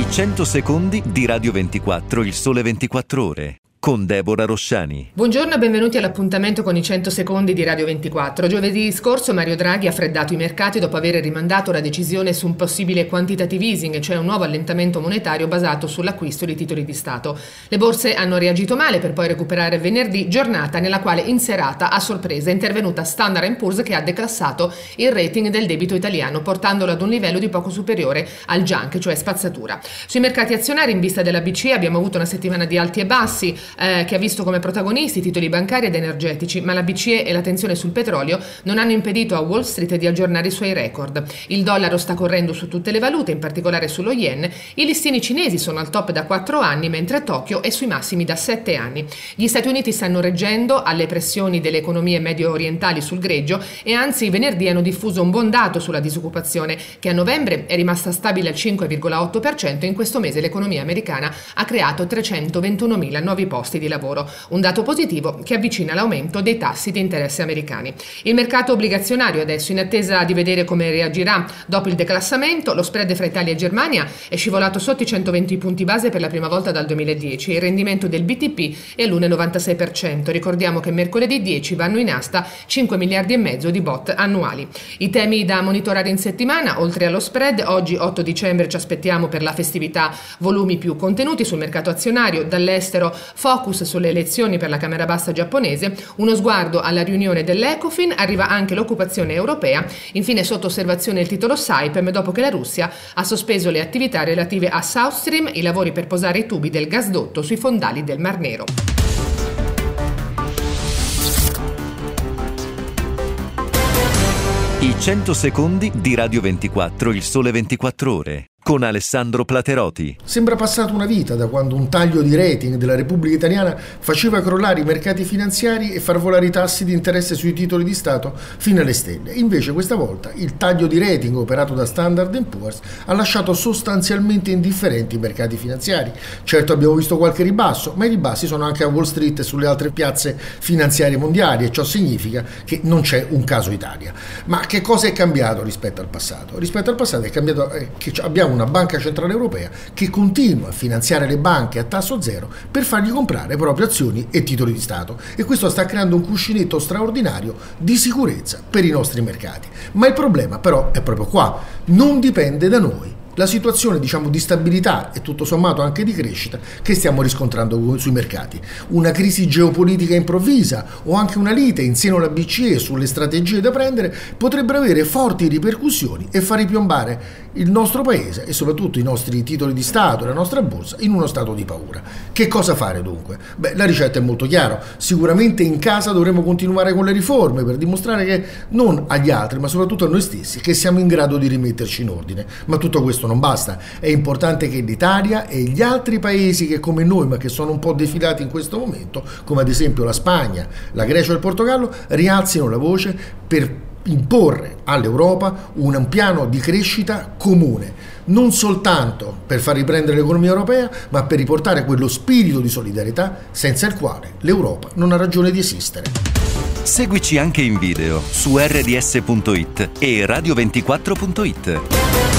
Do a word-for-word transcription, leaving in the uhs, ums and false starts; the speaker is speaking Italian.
cento secondi di Radio ventiquattro, il sole ventiquattro ore, con Deborah Rosciani. Buongiorno e benvenuti all'appuntamento con i cento secondi di Radio ventiquattro. Giovedì scorso Mario Draghi ha freddato i mercati dopo aver rimandato la decisione su un possibile quantitative easing, cioè un nuovo allentamento monetario basato sull'acquisto di titoli di Stato. Le borse hanno reagito male per poi recuperare venerdì, giornata nella quale in serata a sorpresa è intervenuta Standard and Poor's, che ha declassato il rating del debito italiano portandolo ad un livello di poco superiore al junk, cioè spazzatura. Sui mercati azionari in vista della B C E abbiamo avuto una settimana di alti e bassi, Eh, che ha visto come protagonisti titoli bancari ed energetici, ma la B C E e la tensione sul petrolio non hanno impedito a Wall Street di aggiornare i suoi record. Il dollaro sta correndo su tutte le valute, in particolare sullo yen. I listini cinesi sono al top da quattro anni, mentre Tokyo è sui massimi da sette anni. Gli Stati Uniti stanno reggendo alle pressioni delle economie medio orientali sul greggio e anzi venerdì hanno diffuso un buon dato sulla disoccupazione, che a novembre è rimasta stabile al cinque virgola otto per cento. In questo mese l'economia americana ha creato trecentoventunomila nuovi posti di lavoro, un dato positivo che avvicina l'aumento dei tassi di interesse americani. Il mercato obbligazionario adesso, in attesa di vedere come reagirà dopo il declassamento. Lo spread fra Italia e Germania è scivolato sotto i centoventi punti base per la prima volta dal duemiladieci e il rendimento del B T P è all'uno virgola novantasei per cento. Ricordiamo che mercoledì dieci vanno in asta cinque miliardi e mezzo di bot annuali. I temi da monitorare in settimana: oltre allo spread, oggi otto dicembre ci aspettiamo per la festività volumi più contenuti sul mercato azionario. Dall'estero focus sulle elezioni per la Camera Bassa giapponese, uno sguardo alla riunione dell'Ecofin, arriva anche l'occupazione europea, infine sotto osservazione il titolo Saipem dopo che la Russia ha sospeso le attività relative a South Stream, i lavori per posare i tubi del gasdotto sui fondali del Mar Nero. I cento secondi di Radio ventiquattro, il sole ventiquattro ore, con Alessandro Plateroti. Sembra passata una vita da quando un taglio di rating della Repubblica Italiana faceva crollare i mercati finanziari e far volare i tassi di interesse sui titoli di Stato fino alle stelle. Invece questa volta il taglio di rating operato da Standard and Poor's ha lasciato sostanzialmente indifferenti i mercati finanziari. Certo, abbiamo visto qualche ribasso, ma i ribassi sono anche a Wall Street e sulle altre piazze finanziarie mondiali, e ciò significa che non c'è un caso Italia. Ma che cosa è cambiato rispetto al passato? Rispetto al passato è cambiato eh, che abbiamo una banca centrale europea che continua a finanziare le banche a tasso zero per fargli comprare proprio azioni e titoli di Stato, e questo sta creando un cuscinetto straordinario di sicurezza per i nostri mercati. Ma il problema però è proprio qua, non dipende da noi. La situazione, diciamo, di stabilità e tutto sommato anche di crescita che stiamo riscontrando sui mercati. Una crisi geopolitica improvvisa o anche una lite in seno alla B C E sulle strategie da prendere potrebbero avere forti ripercussioni e far ripiombare il nostro paese e soprattutto i nostri titoli di Stato e la nostra borsa in uno stato di paura. Che cosa fare dunque? Beh, la ricetta è molto chiara. Sicuramente in casa dovremo continuare con le riforme per dimostrare che non agli altri, ma soprattutto a noi stessi, che siamo in grado di rimetterci in ordine. Ma tutto questo non basta, è importante che l'Italia e gli altri paesi che come noi ma che sono un po' defilati in questo momento, come ad esempio la Spagna, la Grecia e il Portogallo, rialzino la voce per imporre all'Europa un piano di crescita comune, non soltanto per far riprendere l'economia europea, ma per riportare quello spirito di solidarietà senza il quale l'Europa non ha ragione di esistere. Seguici anche in video su erre di esse punto it e radio ventiquattro punto it.